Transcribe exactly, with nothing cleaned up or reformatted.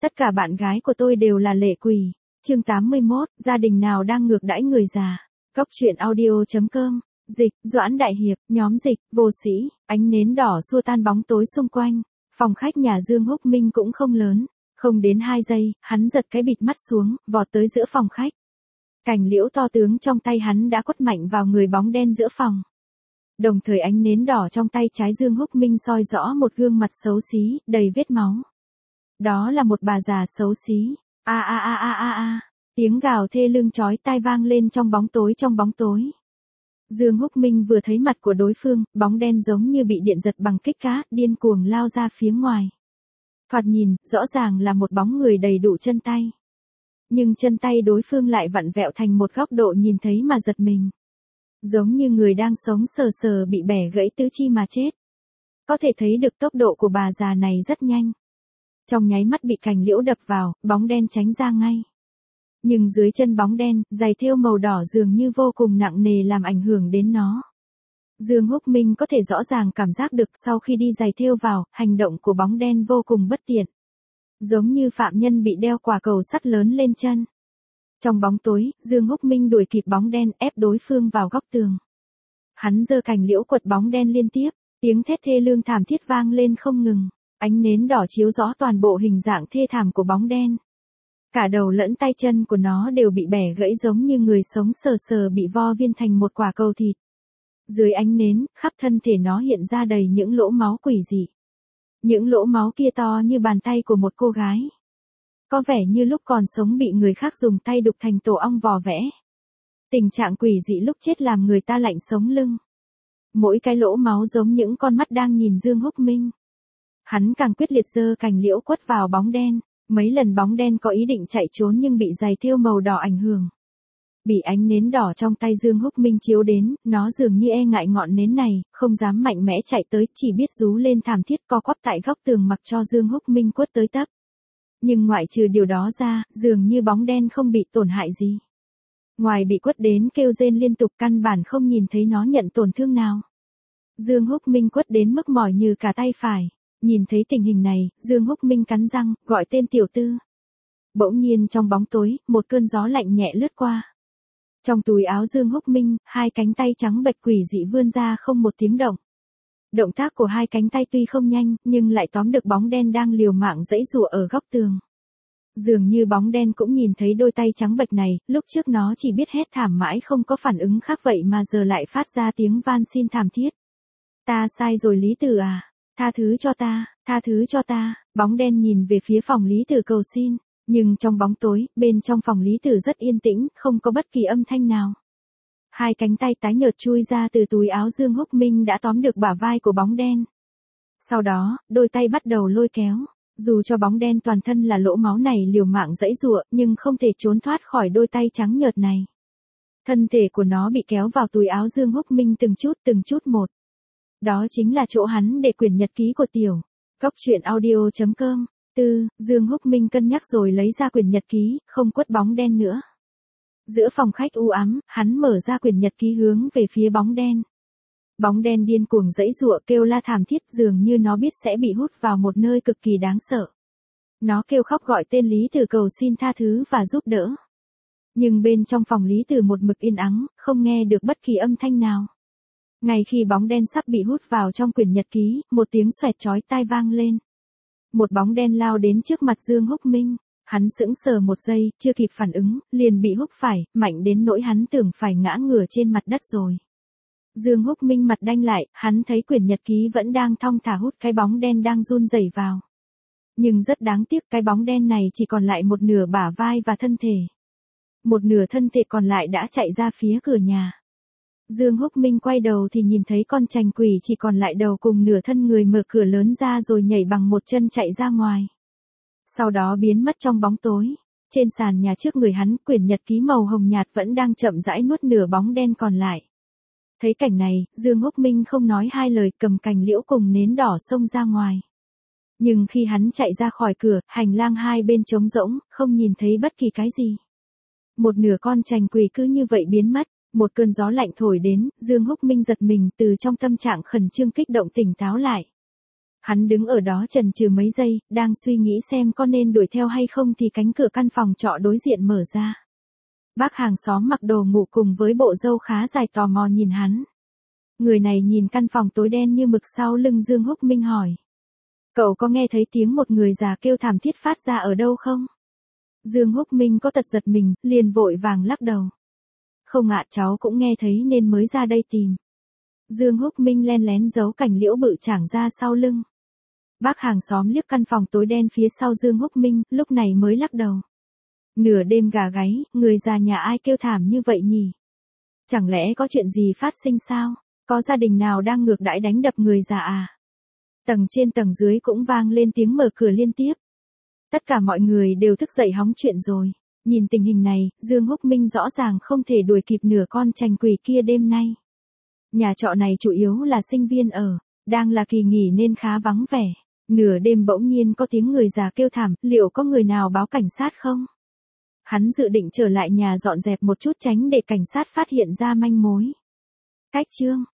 Tất cả bạn gái của tôi đều là lệ quỷ. Chương tám mươi mốt, gia đình nào đang ngược đãi người già. Cốc truyện audio.com. Dịch, Doãn Đại Hiệp, nhóm dịch, vô sĩ, ánh nến đỏ xua tan bóng tối xung quanh. Phòng khách nhà Dương Húc Minh cũng không lớn. Không đến hai giây, hắn giật cái bịt mắt xuống, vọt tới giữa phòng khách. Cành liễu to tướng trong tay hắn đã quất mạnh vào người bóng đen giữa phòng. Đồng thời ánh nến đỏ trong tay trái Dương Húc Minh soi rõ một gương mặt xấu xí, đầy vết máu. Đó là một bà già xấu xí. A a a a a a. Tiếng gào thê lương chói tai vang lên trong bóng tối trong bóng tối. Dương Húc Minh vừa thấy mặt của đối phương, bóng đen giống như bị điện giật bằng kích cá, điên cuồng lao ra phía ngoài. Thoạt nhìn, rõ ràng là một bóng người đầy đủ chân tay. Nhưng chân tay đối phương lại vặn vẹo thành một góc độ nhìn thấy mà giật mình. Giống như người đang sống sờ sờ bị bẻ gãy tứ chi mà chết. Có thể thấy được tốc độ của bà già này rất nhanh. Trong nháy mắt bị cành liễu đập vào, bóng đen tránh ra ngay. Nhưng dưới chân bóng đen, giày thêu màu đỏ dường như vô cùng nặng nề làm ảnh hưởng đến nó. Dương Húc Minh có thể rõ ràng cảm giác được sau khi đi giày thêu vào, hành động của bóng đen vô cùng bất tiện. Giống như phạm nhân bị đeo quả cầu sắt lớn lên chân. Trong bóng tối, Dương Húc Minh đuổi kịp bóng đen ép đối phương vào góc tường. Hắn giơ cành liễu quật bóng đen liên tiếp, tiếng thét thê lương thảm thiết vang lên không ngừng. Ánh nến đỏ chiếu rõ toàn bộ hình dạng thê thảm của bóng đen. Cả đầu lẫn tay chân của nó đều bị bẻ gãy giống như người sống sờ sờ bị vo viên thành một quả cầu thịt. Dưới ánh nến, khắp thân thể nó hiện ra đầy những lỗ máu quỷ dị. Những lỗ máu kia to như bàn tay của một cô gái. Có vẻ như lúc còn sống bị người khác dùng tay đục thành tổ ong vò vẽ. Tình trạng quỷ dị lúc chết làm người ta lạnh sống lưng. Mỗi cái lỗ máu giống những con mắt đang nhìn Dương Húc Minh. Hắn càng quyết liệt giơ cành liễu quất vào bóng đen, mấy lần bóng đen có ý định chạy trốn nhưng bị giày thêu màu đỏ ảnh hưởng. Bị ánh nến đỏ trong tay Dương Húc Minh chiếu đến, nó dường như e ngại ngọn nến này, không dám mạnh mẽ chạy tới, chỉ biết rú lên thảm thiết co quắp tại góc tường mặc cho Dương Húc Minh quất tới tấp. Nhưng ngoại trừ điều đó ra, dường như bóng đen không bị tổn hại gì. Ngoài bị quất đến kêu rên liên tục căn bản không nhìn thấy nó nhận tổn thương nào. Dương Húc Minh quất đến mức mỏi như cả tay phải. Nhìn thấy tình hình này, Dương Húc Minh cắn răng, gọi tên tiểu tư. Bỗng nhiên trong bóng tối, một cơn gió lạnh nhẹ lướt qua. Trong túi áo Dương Húc Minh, hai cánh tay trắng bệch quỷ dị vươn ra không một tiếng động. Động tác của hai cánh tay tuy không nhanh, nhưng lại tóm được bóng đen đang liều mạng giãy giụa ở góc tường. Dường như bóng đen cũng nhìn thấy đôi tay trắng bệch này, lúc trước nó chỉ biết hét thảm mãi không có phản ứng khác vậy mà giờ lại phát ra tiếng van xin thảm thiết. Ta sai rồi Lý Tử à. Tha thứ cho ta, tha thứ cho ta, bóng đen nhìn về phía phòng Lý Tử cầu xin, nhưng trong bóng tối, bên trong phòng Lý Tử rất yên tĩnh, không có bất kỳ âm thanh nào. Hai cánh tay tái nhợt chui ra từ túi áo Dương Húc Minh đã tóm được bả vai của bóng đen. Sau đó, đôi tay bắt đầu lôi kéo, dù cho bóng đen toàn thân là lỗ máu này liều mạng giãy giụa, nhưng không thể trốn thoát khỏi đôi tay trắng nhợt này. Thân thể của nó bị kéo vào túi áo Dương Húc Minh từng chút từng chút một. Đó chính là chỗ hắn để quyển nhật ký của tiểu. Cốc truyện audio.com. Tư, Dương Húc Minh cân nhắc rồi lấy ra quyển nhật ký, không quất bóng đen nữa. Giữa phòng khách u ám, hắn mở ra quyển nhật ký hướng về phía bóng đen. Bóng đen điên cuồng giãy giụa kêu la thảm thiết dường như nó biết sẽ bị hút vào một nơi cực kỳ đáng sợ. Nó kêu khóc gọi tên Lý Tử cầu xin tha thứ và giúp đỡ. Nhưng bên trong phòng Lý Tử một mực yên ắng, không nghe được bất kỳ âm thanh nào. Ngay khi bóng đen sắp bị hút vào trong quyển nhật ký, một tiếng xoẹt chói tai vang lên. Một bóng đen lao đến trước mặt Dương Húc Minh, hắn sững sờ một giây, chưa kịp phản ứng, liền bị húc phải, mạnh đến nỗi hắn tưởng phải ngã ngửa trên mặt đất rồi. Dương Húc Minh mặt đanh lại, hắn thấy quyển nhật ký vẫn đang thong thả hút cái bóng đen đang run rẩy vào. Nhưng rất đáng tiếc cái bóng đen này chỉ còn lại một nửa bả vai và thân thể. Một nửa thân thể còn lại đã chạy ra phía cửa nhà. Dương Húc Minh quay đầu thì nhìn thấy con trành quỷ chỉ còn lại đầu cùng nửa thân người mở cửa lớn ra rồi nhảy bằng một chân chạy ra ngoài. Sau đó biến mất trong bóng tối. Trên sàn nhà trước người hắn, quyển nhật ký màu hồng nhạt vẫn đang chậm rãi nuốt nửa bóng đen còn lại. Thấy cảnh này, Dương Húc Minh không nói hai lời cầm cành liễu cùng nến đỏ xông ra ngoài. Nhưng khi hắn chạy ra khỏi cửa, hành lang hai bên trống rỗng, không nhìn thấy bất kỳ cái gì. Một nửa con trành quỷ cứ như vậy biến mất. Một cơn gió lạnh thổi đến, Dương Húc Minh giật mình từ trong tâm trạng khẩn trương kích động tỉnh táo lại. Hắn đứng ở đó chần chừ mấy giây, đang suy nghĩ xem có nên đuổi theo hay không thì cánh cửa căn phòng trọ đối diện mở ra. Bác hàng xóm mặc đồ ngủ cùng với bộ râu khá dài tò mò nhìn hắn. Người này nhìn căn phòng tối đen như mực sau lưng Dương Húc Minh hỏi. Cậu có nghe thấy tiếng một người già kêu thảm thiết phát ra ở đâu không? Dương Húc Minh có tật giật mình, liền vội vàng lắc đầu. Không ạ, cháu cũng nghe thấy nên mới ra đây tìm. Dương Húc Minh len lén giấu cảnh liễu bự chảng ra sau lưng. Bác hàng xóm liếc căn phòng tối đen phía sau Dương Húc Minh, lúc này mới lắc đầu. Nửa đêm gà gáy, người già nhà ai kêu thảm như vậy nhỉ? Chẳng lẽ có chuyện gì phát sinh sao? Có gia đình nào đang ngược đãi đánh đập người già à? Tầng trên tầng dưới cũng vang lên tiếng mở cửa liên tiếp. Tất cả mọi người đều thức dậy hóng chuyện rồi. Nhìn tình hình này, Dương Húc Minh rõ ràng không thể đuổi kịp nửa con trành quỷ kia đêm nay. Nhà trọ này chủ yếu là sinh viên ở, đang là kỳ nghỉ nên khá vắng vẻ. Nửa đêm bỗng nhiên có tiếng người già kêu thảm, liệu có người nào báo cảnh sát không? Hắn dự định trở lại nhà dọn dẹp một chút tránh để cảnh sát phát hiện ra manh mối. Cách chương